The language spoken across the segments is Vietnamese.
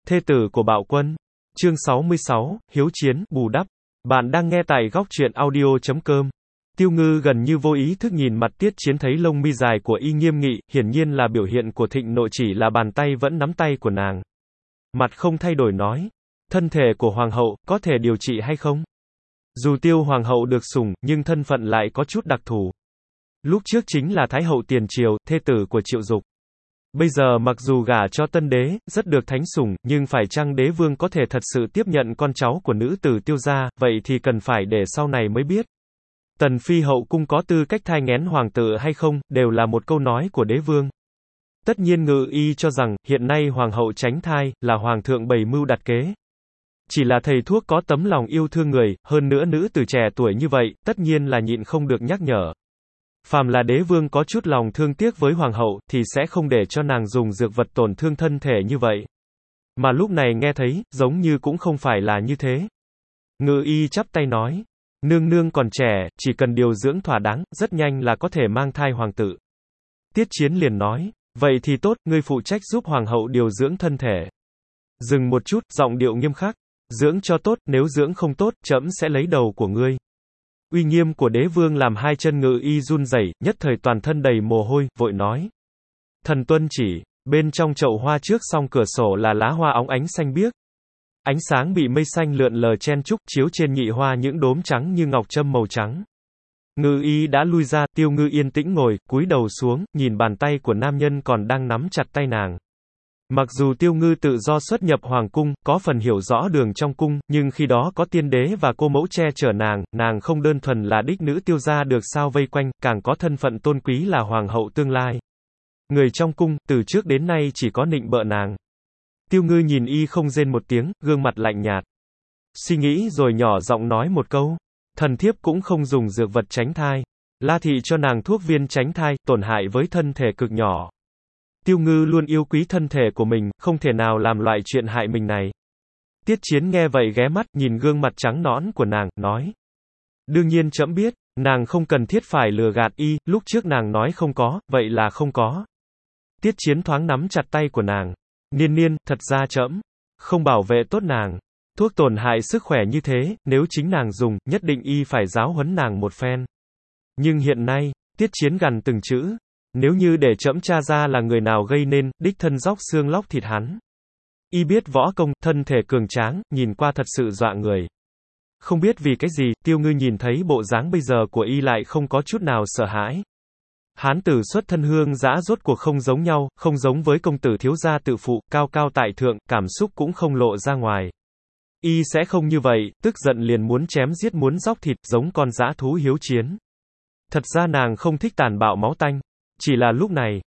Thê tử của Bạo Quân. Chương 66, Hiếu chiến, bù đắp. Bạn đang nghe tại góc truyện audio.com. Tiêu Ngư gần như vô ý thức nhìn mặt Tiết Chiến, thấy lông mi dài của y nghiêm nghị, hiển nhiên là biểu hiện của thịnh nộ, chỉ là bàn tay vẫn nắm tay của nàng. Mặt không thay đổi nói, thân thể của hoàng hậu, có thể điều trị hay không? Dù Tiêu hoàng hậu được sủng, nhưng thân phận lại có chút đặc thù. Lúc trước chính là Thái hậu tiền triều, thê tử của Triệu Dục. Bây giờ mặc dù gả cho tân đế, rất được thánh sủng, nhưng phải chăng đế vương có thể thật sự tiếp nhận con cháu của nữ tử Tiêu gia, vậy thì cần phải để sau này mới biết. Tần phi hậu cung có tư cách thai nghén hoàng tử hay không, đều là một câu nói của đế vương. Tất nhiên Ngự y cho rằng, hiện nay hoàng hậu tránh thai, là hoàng thượng bày mưu đặt kế. Chỉ là thầy thuốc có tấm lòng yêu thương người, hơn nữa nữ tử trẻ tuổi như vậy, tất nhiên là nhịn không được nhắc nhở. Phàm là đế vương có chút lòng thương tiếc với hoàng hậu, thì sẽ không để cho nàng dùng dược vật tổn thương thân thể như vậy. Mà lúc này nghe thấy, giống như cũng không phải là như thế. Ngự y chắp tay nói, nương nương còn trẻ, chỉ cần điều dưỡng thỏa đáng, rất nhanh là có thể mang thai hoàng tử. Tiết Chiến liền nói, vậy thì tốt, ngươi phụ trách giúp hoàng hậu điều dưỡng thân thể. Dừng một chút, giọng điệu nghiêm khắc, dưỡng cho tốt, nếu dưỡng không tốt, trẫm sẽ lấy đầu của ngươi. Uy nghiêm của đế vương làm hai chân Ngự y run rẩy, nhất thời toàn thân đầy mồ hôi, vội nói. Thần tuân chỉ. Bên trong chậu hoa trước song cửa sổ là lá hoa óng ánh xanh biếc. Ánh sáng bị mây xanh lượn lờ chen chúc, chiếu trên nhị hoa những đốm trắng như ngọc trâm màu trắng. Ngự y đã lui ra, Tiêu Ngư yên tĩnh ngồi, cúi đầu xuống, nhìn bàn tay của nam nhân còn đang nắm chặt tay nàng. Mặc dù Tiêu Ngư tự do xuất nhập hoàng cung, có phần hiểu rõ đường trong cung, nhưng khi đó có tiên đế và cô mẫu che chở nàng không đơn thuần là đích nữ Tiêu gia được sao vây quanh, càng có thân phận tôn quý là hoàng hậu tương lai. Người trong cung, từ trước đến nay chỉ có nịnh bợ nàng. Tiêu Ngư nhìn y không rên một tiếng, gương mặt lạnh nhạt. Suy nghĩ rồi nhỏ giọng nói một câu, thần thiếp cũng không dùng dược vật tránh thai. La thị cho nàng thuốc viên tránh thai, tổn hại với thân thể cực nhỏ. Tiêu Ngư luôn yêu quý thân thể của mình, không thể nào làm loại chuyện hại mình này. Tiết Chiến nghe vậy ghé mắt, nhìn gương mặt trắng nõn của nàng, nói. Đương nhiên trẫm biết, nàng không cần thiết phải lừa gạt y, lúc trước nàng nói không có, vậy là không có. Tiết Chiến thoáng nắm chặt tay của nàng. Niên, thật ra trẫm không bảo vệ tốt nàng. Thuốc tổn hại sức khỏe như thế, nếu chính nàng dùng, nhất định y phải giáo huấn nàng một phen. Nhưng hiện nay, Tiết Chiến gằn từng chữ. Nếu như để trẫm tra ra là người nào gây nên, đích thân róc xương lóc thịt hắn. Y biết võ công, thân thể cường tráng, nhìn qua thật sự dọa người. Không biết vì cái gì, Tiêu Ngư nhìn thấy bộ dáng bây giờ của y lại không có chút nào sợ hãi. Hán tử xuất thân hương dã rốt cuộc không giống nhau, không giống với công tử thiếu gia tự phụ, cao cao tại thượng, cảm xúc cũng không lộ ra ngoài. Y sẽ không như vậy, tức giận liền muốn chém giết muốn róc thịt, giống con dã thú hiếu chiến. Thật ra nàng không thích tàn bạo máu tanh. Chỉ là lúc này,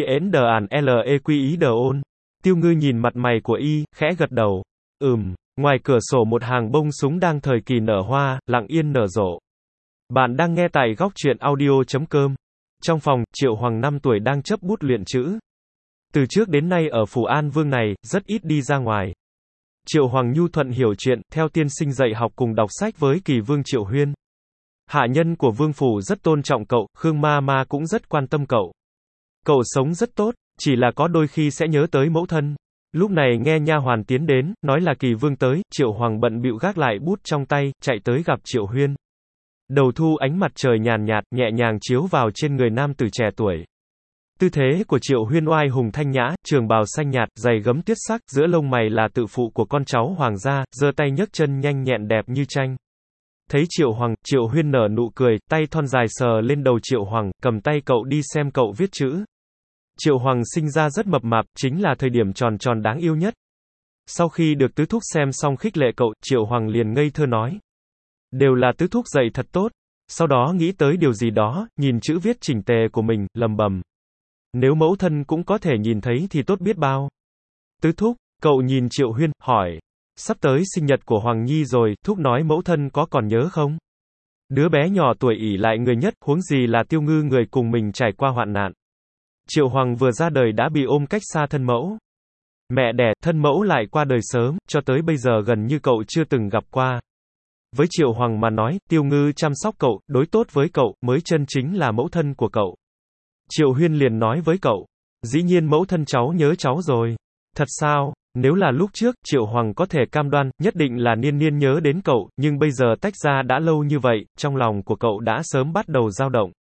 GNDANLEQI. Tiêu Ngư nhìn mặt mày của y, khẽ gật đầu. Ngoài cửa sổ một hàng bông súng đang thời kỳ nở hoa, lặng yên nở rộ. Bạn đang nghe tại góc truyện audio.com. Trong phòng, Triệu Hoàng 5 tuổi đang chấp bút luyện chữ. Từ trước đến nay ở Phủ An Vương này, rất ít đi ra ngoài. Triệu Hoàng nhu thuận hiểu chuyện, theo tiên sinh dạy học cùng đọc sách với Kỳ Vương Triệu Huyên. Hạ nhân của Vương Phủ rất tôn trọng cậu, Khương Ma Ma cũng rất quan tâm cậu. Cậu sống rất tốt, chỉ là có đôi khi sẽ nhớ tới mẫu thân. Lúc này nghe nha hoàn tiến đến, nói là Kỳ Vương tới, Triệu Hoàng bận bịu gác lại bút trong tay, chạy tới gặp Triệu Huyên. Đầu thu ánh mặt trời nhàn nhạt, nhẹ nhàng chiếu vào trên người nam tử trẻ tuổi. Tư thế của Triệu Huyên oai hùng thanh nhã, trường bào xanh nhạt, giày gấm tuyết sắc, giữa lông mày là tự phụ của con cháu hoàng gia, giơ tay nhấc chân nhanh nhẹn đẹp như tranh. Thấy Triệu Hoàng, Triệu Huyên nở nụ cười, tay thon dài sờ lên đầu Triệu Hoàng, cầm tay cậu đi xem cậu viết chữ. Triệu Hoàng sinh ra rất mập mạp, chính là thời điểm tròn tròn đáng yêu nhất. Sau khi được tứ thúc xem xong khích lệ cậu, Triệu Hoàng liền ngây thơ nói. Đều là tứ thúc dạy thật tốt. Sau đó nghĩ tới điều gì đó, nhìn chữ viết chỉnh tề của mình, lầm bầm. Nếu mẫu thân cũng có thể nhìn thấy thì tốt biết bao. Tứ thúc, cậu nhìn Triệu Huyên, hỏi. Sắp tới sinh nhật của Hoàng Nhi rồi, thúc nói mẫu thân có còn nhớ không? Đứa bé nhỏ tuổi ỷ lại người nhất, huống gì là Tiêu Ngư người cùng mình trải qua hoạn nạn. Triệu Hoàng vừa ra đời đã bị ôm cách xa thân mẫu. Mẹ đẻ, thân mẫu lại qua đời sớm, cho tới bây giờ gần như cậu chưa từng gặp qua. Với Triệu Hoàng mà nói, Tiêu Ngư chăm sóc cậu, đối tốt với cậu, mới chân chính là mẫu thân của cậu. Triệu Huyên liền nói với cậu. Dĩ nhiên mẫu thân cháu nhớ cháu rồi. Thật sao? Nếu là lúc trước, Triệu Hoàng có thể cam đoan, nhất định là Niên Niên nhớ đến cậu, nhưng bây giờ tách ra đã lâu như vậy, trong lòng của cậu đã sớm bắt đầu dao động.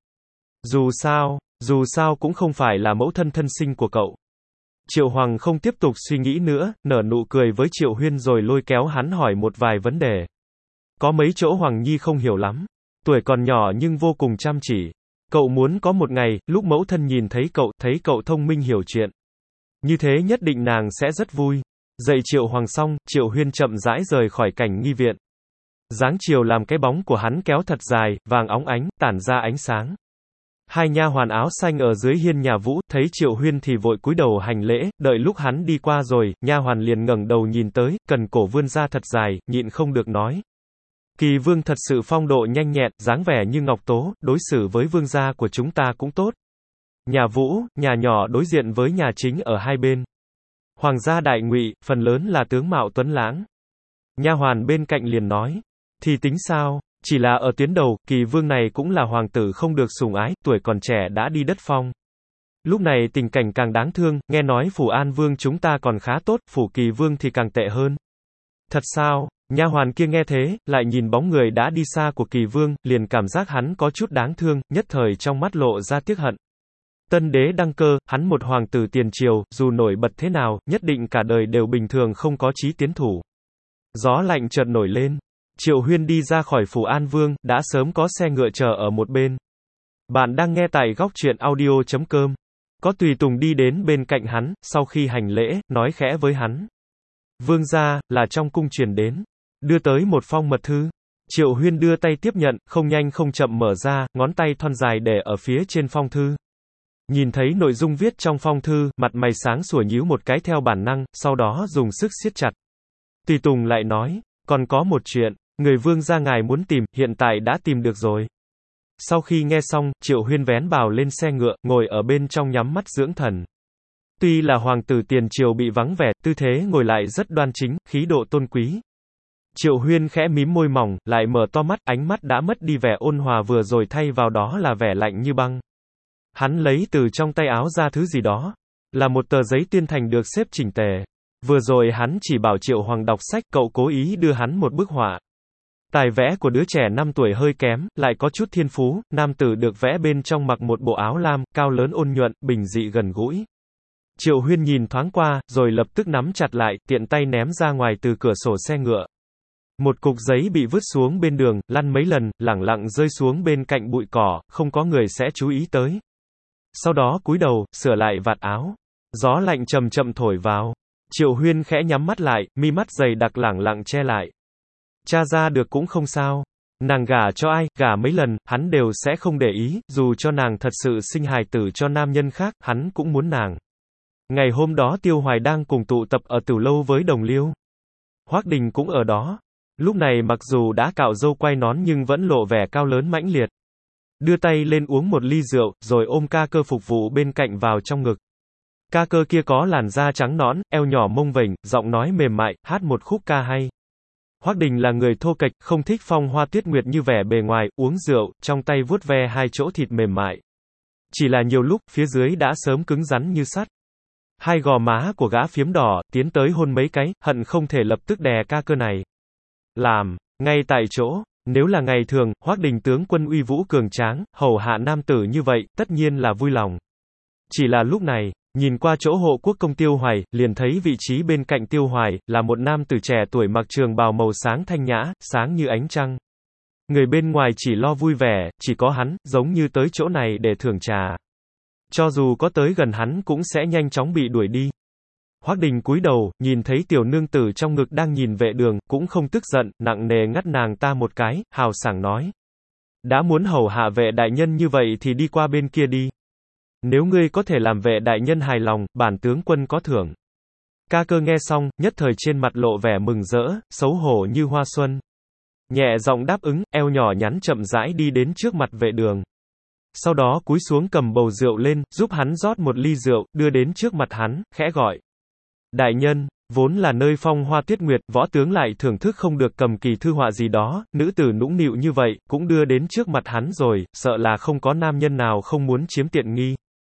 Dù sao cũng không phải là mẫu thân thân sinh của cậu. Triệu Hoàng không tiếp tục suy nghĩ nữa, nở nụ cười với Triệu Huyên rồi lôi kéo hắn hỏi một vài vấn đề. Có mấy chỗ Hoàng Nhi không hiểu lắm. Tuổi còn nhỏ nhưng vô cùng chăm chỉ. Cậu muốn có một ngày, lúc mẫu thân nhìn thấy cậu thông minh hiểu chuyện. Như thế nhất định nàng sẽ rất vui. Dạy Triệu Hoàng xong, Triệu Huyên chậm rãi rời khỏi cảnh nghi viện. Dáng chiều làm cái bóng của hắn kéo thật dài, vàng óng ánh, tản ra ánh sáng. Hai nha hoàn áo xanh ở dưới hiên nhà Vũ, thấy Triệu Huyên thì vội cúi đầu hành lễ, đợi lúc hắn đi qua rồi, nha hoàn liền ngẩng đầu nhìn tới, cần cổ vươn ra thật dài, nhịn không được nói. Kỳ vương thật sự phong độ nhanh nhẹn, dáng vẻ như ngọc tố, đối xử với vương gia của chúng ta cũng tốt. Nhà Vũ, nhà nhỏ đối diện với nhà chính ở hai bên. Hoàng gia đại ngụy, phần lớn là tướng mạo tuấn lãng. Nha hoàn bên cạnh liền nói, thì tính sao, chỉ là ở tuyến đầu, Kỳ vương này cũng là hoàng tử không được sủng ái, tuổi còn trẻ đã đi đất phong. Lúc này tình cảnh càng đáng thương, nghe nói phủ An vương chúng ta còn khá tốt, phủ Kỳ vương thì càng tệ hơn. Thật sao? Nha hoàn kia nghe thế, lại nhìn bóng người đã đi xa của Kỳ vương, liền cảm giác hắn có chút đáng thương, nhất thời trong mắt lộ ra tiếc hận. Tân đế đăng cơ, hắn một hoàng tử tiền triều, dù nổi bật thế nào, nhất định cả đời đều bình thường không có chí tiến thủ. Gió lạnh chợt nổi lên. Triệu Huyên đi ra khỏi phủ An Vương, đã sớm có xe ngựa chờ ở một bên. Bạn đang nghe tại góc truyện audio.com. Có tùy tùng đi đến bên cạnh hắn, sau khi hành lễ, nói khẽ với hắn. Vương gia, là trong cung truyền đến. Đưa tới một phong mật thư. Triệu Huyên đưa tay tiếp nhận, không nhanh không chậm mở ra, ngón tay thon dài để ở phía trên phong thư. Nhìn thấy nội dung viết trong phong thư, mặt mày sáng sủa nhíu một cái theo bản năng, sau đó dùng sức siết chặt. Tùy tùng lại nói, còn có một chuyện, người vương gia ngài muốn tìm, hiện tại đã tìm được rồi. Sau khi nghe xong, Triệu Huyên vén bào lên xe ngựa, ngồi ở bên trong nhắm mắt dưỡng thần. Tuy là hoàng tử tiền triều bị vắng vẻ, tư thế ngồi lại rất đoan chính, khí độ tôn quý. Triệu Huyên khẽ mím môi mỏng, lại mở to mắt, ánh mắt đã mất đi vẻ ôn hòa vừa rồi thay vào đó là vẻ lạnh như băng. Hắn lấy từ trong tay áo ra thứ gì đó. Là một tờ giấy tuyên thành được xếp chỉnh tề. Vừa rồi hắn chỉ bảo Triệu Hoàng đọc sách, cậu cố ý đưa hắn một bức họa. Tài vẽ của đứa trẻ 5 tuổi hơi kém, lại có chút thiên phú, nam tử được vẽ bên trong mặc một bộ áo lam, cao lớn ôn nhuận, bình dị gần gũi. Triệu Huyên nhìn thoáng qua, rồi lập tức nắm chặt lại, tiện tay ném ra ngoài từ cửa sổ xe ngựa. Một cục giấy bị vứt xuống bên đường, lăn mấy lần, lẳng lặng rơi xuống bên cạnh bụi cỏ, không có người sẽ chú ý tới. Sau đó cúi đầu, sửa lại vạt áo. Gió lạnh chậm chậm thổi vào. Triệu Huyên khẽ nhắm mắt lại, mi mắt dày đặc lẳng lặng che lại. Tra ra được cũng không sao. Nàng gả cho ai, gả mấy lần, hắn đều sẽ không để ý, dù cho nàng thật sự sinh hài tử cho nam nhân khác, hắn cũng muốn nàng. Ngày hôm đó Tiêu Hoài đang cùng tụ tập ở Tửu Lâu với Đồng Liêu. Hoắc Đình cũng ở đó. Lúc này mặc dù đã cạo râu quay nón nhưng vẫn lộ vẻ cao lớn mãnh liệt. Đưa tay lên uống một ly rượu, rồi ôm ca cơ phục vụ bên cạnh vào trong ngực. Ca cơ kia có làn da trắng nõn, eo nhỏ mông vểnh, giọng nói mềm mại, hát một khúc ca hay. Hoắc Đình là người thô kệch, không thích phong hoa tuyết nguyệt như vẻ bề ngoài, uống rượu, trong tay vuốt ve hai chỗ thịt mềm mại. Chỉ là nhiều lúc, phía dưới đã sớm cứng rắn như sắt. Hai gò má của gã phiếm đỏ, tiến tới hôn mấy cái, hận không thể lập tức đè ca cơ này. Làm, ngay tại chỗ. Nếu là ngày thường, Hoắc Đình tướng quân uy vũ cường tráng, hầu hạ nam tử như vậy, tất nhiên là vui lòng. Chỉ là lúc này, nhìn qua chỗ hộ quốc công Tiêu Hoài, liền thấy vị trí bên cạnh Tiêu Hoài, là một nam tử trẻ tuổi mặc trường bào màu sáng thanh nhã, sáng như ánh trăng. Người bên ngoài chỉ lo vui vẻ, chỉ có hắn, giống như tới chỗ này để thưởng trà. Cho dù có tới gần hắn cũng sẽ nhanh chóng bị đuổi đi. Hoắc Đình cúi đầu, nhìn thấy tiểu nương tử trong ngực đang nhìn vệ đường, cũng không tức giận, nặng nề ngắt nàng ta một cái, hào sảng nói. Đã muốn hầu hạ vệ đại nhân như vậy thì đi qua bên kia đi. Nếu ngươi có thể làm vệ đại nhân hài lòng, bản tướng quân có thưởng. Ca cơ nghe xong, nhất thời trên mặt lộ vẻ mừng rỡ, xấu hổ như hoa xuân. Nhẹ giọng đáp ứng, eo nhỏ nhắn chậm rãi đi đến trước mặt vệ đường. Sau đó cúi xuống cầm bầu rượu lên, giúp hắn rót một ly rượu, đưa đến trước mặt hắn, khẽ gọi. Đại nhân, vốn là nơi phong hoa tuyết nguyệt, võ tướng lại thưởng thức không được cầm kỳ thư họa gì đó, nữ tử nũng nịu như vậy, cũng đưa đến trước mặt hắn rồi, sợ là không có nam nhân nào không muốn chiếm tiện nghi.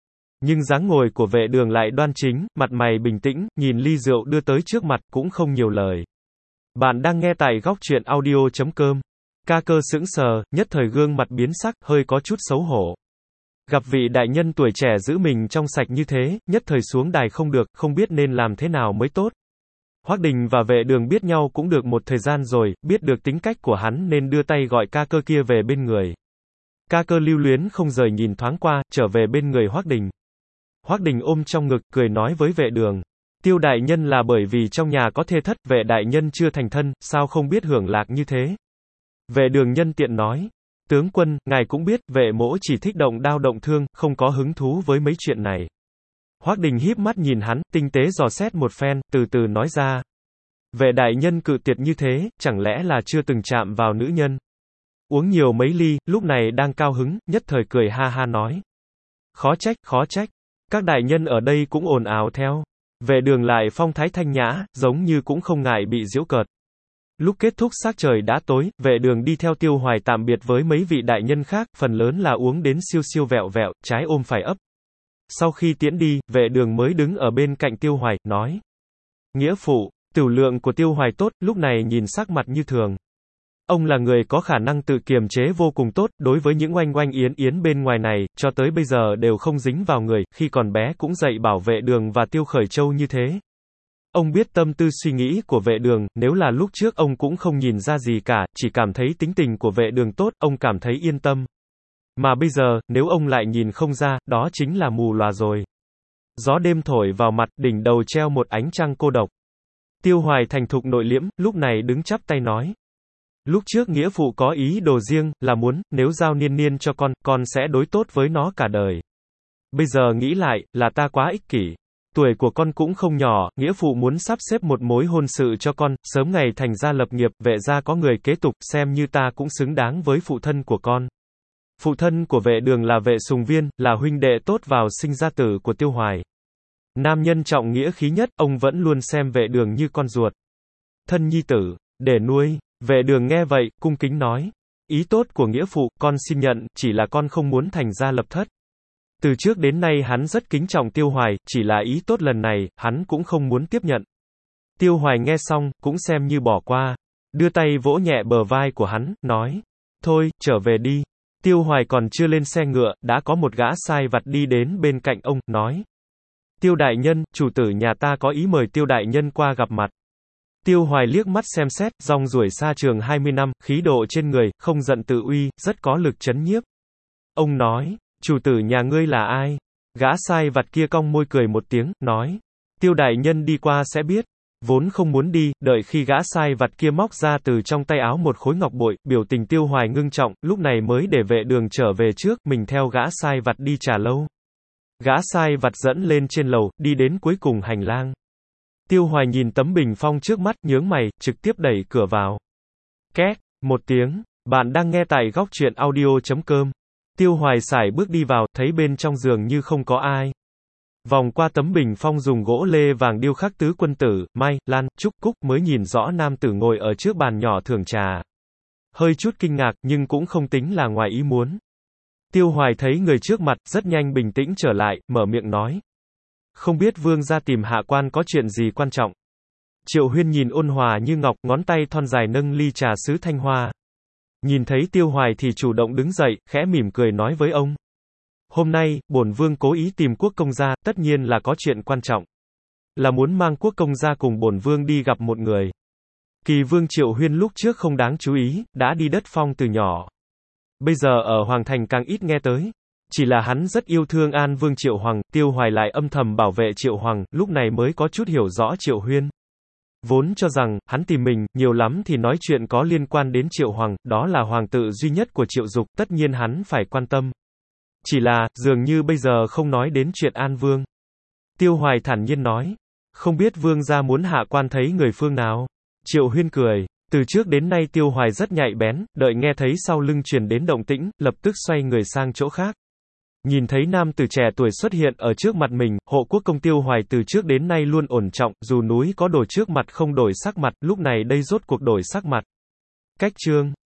Nhưng dáng ngồi của vệ đường lại đoan chính, mặt mày bình tĩnh, nhìn ly rượu đưa tới trước mặt, cũng không nhiều lời. Bạn đang nghe tại góc truyện audio.com. Ca Cơ sững sờ, nhất thời gương mặt biến sắc, hơi có chút xấu hổ. Gặp vị đại nhân tuổi trẻ giữ mình trong sạch như thế, nhất thời xuống đài không được, không biết nên làm thế nào mới tốt. Hoắc Đình và vệ đường biết nhau cũng được một thời gian rồi, biết được tính cách của hắn nên đưa tay gọi Ca Cơ kia về bên người. Ca Cơ lưu luyến không rời nhìn thoáng qua, trở về bên người Hoắc Đình. Hoắc Đình ôm trong ngực, cười nói với vệ đường. Tiêu đại nhân là bởi vì trong nhà có thê thất, vệ đại nhân chưa thành thân, sao không biết hưởng lạc như thế? Vệ đường nhân tiện nói. Tướng quân, ngài cũng biết, vệ mỗ chỉ thích động đao động thương, không có hứng thú với mấy chuyện này. Hoắc Đình híp mắt nhìn hắn, tinh tế dò xét một phen, từ từ nói ra. Vệ đại nhân cự tuyệt như thế, chẳng lẽ là chưa từng chạm vào nữ nhân? Uống nhiều mấy ly, lúc này đang cao hứng, nhất thời cười ha ha nói. Khó trách, khó trách. Các đại nhân ở đây cũng ồn ào theo. Vệ đường lại phong thái thanh nhã, giống như cũng không ngại bị giễu cợt. Lúc kết thúc sắc trời đã tối, vệ đường đi theo Tiêu Hoài tạm biệt với mấy vị đại nhân khác, phần lớn là uống đến siêu siêu vẹo vẹo, trái ôm phải ấp. Sau khi tiễn đi, vệ đường mới đứng ở bên cạnh Tiêu Hoài, nói. Nghĩa phụ, tửu lượng của Tiêu Hoài tốt, lúc này nhìn sắc mặt như thường. Ông là người có khả năng tự kiềm chế vô cùng tốt, đối với những oanh oanh yến yến bên ngoài này, cho tới bây giờ đều không dính vào người, khi còn bé cũng dạy bảo vệ đường và Tiêu Khởi Châu như thế. Ông biết tâm tư suy nghĩ của vệ đường, nếu là lúc trước ông cũng không nhìn ra gì cả, chỉ cảm thấy tính tình của vệ đường tốt, ông cảm thấy yên tâm. Mà bây giờ, nếu ông lại nhìn không ra, đó chính là mù lòa rồi. Gió đêm thổi vào mặt, đỉnh đầu treo một ánh trăng cô độc. Tiêu Hoài thành thục nội liễm, lúc này đứng chắp tay nói. Lúc trước nghĩa phụ có ý đồ riêng, là muốn, nếu giao Niên Niên cho con sẽ đối tốt với nó cả đời. Bây giờ nghĩ lại, là ta quá ích kỷ. Tuổi của con cũng không nhỏ, nghĩa phụ muốn sắp xếp một mối hôn sự cho con, sớm ngày thành gia lập nghiệp, vệ gia có người kế tục, xem như ta cũng xứng đáng với phụ thân của con. Phụ thân của vệ đường là vệ Sùng Viên, là huynh đệ tốt vào sinh ra tử của Tiêu Hoài. Nam nhân trọng nghĩa khí nhất, ông vẫn luôn xem vệ đường như con ruột. Thân nhi tử, để nuôi. Vệ đường nghe vậy, cung kính nói. Ý tốt của nghĩa phụ, con xin nhận, chỉ là con không muốn thành gia lập thất. Từ trước đến nay hắn rất kính trọng Tiêu Hoài, chỉ là ý tốt lần này, hắn cũng không muốn tiếp nhận. Tiêu Hoài nghe xong, cũng xem như bỏ qua. Đưa tay vỗ nhẹ bờ vai của hắn, nói. Thôi, trở về đi. Tiêu Hoài còn chưa lên xe ngựa, đã có một gã sai vặt đi đến bên cạnh ông, nói. Tiêu đại nhân, chủ tử nhà ta có ý mời Tiêu đại nhân qua gặp mặt. Tiêu Hoài liếc mắt xem xét, rong ruổi xa trường 20 năm, khí độ trên người, không giận tự uy, rất có lực chấn nhiếp. Ông nói, chủ tử nhà ngươi là ai? Gã sai vặt kia cong môi cười một tiếng, nói. Tiêu đại nhân đi qua sẽ biết. Vốn không muốn đi, đợi khi gã sai vặt kia móc ra từ trong tay áo một khối ngọc bội, biểu tình Tiêu Hoài ngưng trọng, lúc này mới để vệ đường trở về trước, mình theo gã sai vặt đi trà lâu. Gã sai vặt dẫn lên trên lầu, đi đến cuối cùng hành lang. Tiêu Hoài nhìn tấm bình phong trước mắt, nhướng mày, trực tiếp đẩy cửa vào. Két, một tiếng, bạn đang nghe tại góc truyện audio.com. Tiêu Hoài sải bước đi vào, thấy bên trong giường như không có ai. Vòng qua tấm bình phong dùng gỗ lê vàng điêu khắc tứ quân tử, Mai, Lan, Trúc, Cúc mới nhìn rõ nam tử ngồi ở trước bàn nhỏ thưởng trà. Hơi chút kinh ngạc, nhưng cũng không tính là ngoài ý muốn. Tiêu Hoài thấy người trước mặt, rất nhanh bình tĩnh trở lại, mở miệng nói. Không biết vương gia tìm hạ quan có chuyện gì quan trọng. Triệu Huyên nhìn ôn hòa như ngọc, ngón tay thon dài nâng ly trà sứ thanh hoa. Nhìn thấy Tiêu Hoài thì chủ động đứng dậy, khẽ mỉm cười nói với ông. Hôm nay, bổn vương cố ý tìm quốc công gia, tất nhiên là có chuyện quan trọng. Là muốn mang quốc công gia cùng bổn vương đi gặp một người. Kỳ vương Triệu Huyên lúc trước không đáng chú ý, đã đi đất phong từ nhỏ. Bây giờ ở Hoàng Thành càng ít nghe tới. Chỉ là hắn rất yêu thương An Vương Triệu Hoàng, Tiêu Hoài lại âm thầm bảo vệ Triệu Hoàng, lúc này mới có chút hiểu rõ Triệu Huyên. Vốn cho rằng, hắn tìm mình, nhiều lắm thì nói chuyện có liên quan đến Triệu Hoàng, đó là hoàng tử duy nhất của Triệu Dục, tất nhiên hắn phải quan tâm. Chỉ là, dường như bây giờ không nói đến chuyện An Vương. Tiêu Hoài thản nhiên nói, không biết vương gia muốn hạ quan thấy người phương nào. Triệu Huyên cười, từ trước đến nay Tiêu Hoài rất nhạy bén, đợi nghe thấy sau lưng truyền đến động tĩnh, lập tức xoay người sang chỗ khác. Nhìn thấy nam tử trẻ tuổi xuất hiện ở trước mặt mình, hộ quốc công Tiêu Hoài từ trước đến nay luôn ổn trọng, dù núi có đổ trước mặt không đổi sắc mặt, lúc này đây rốt cuộc đổi sắc mặt. Cách chương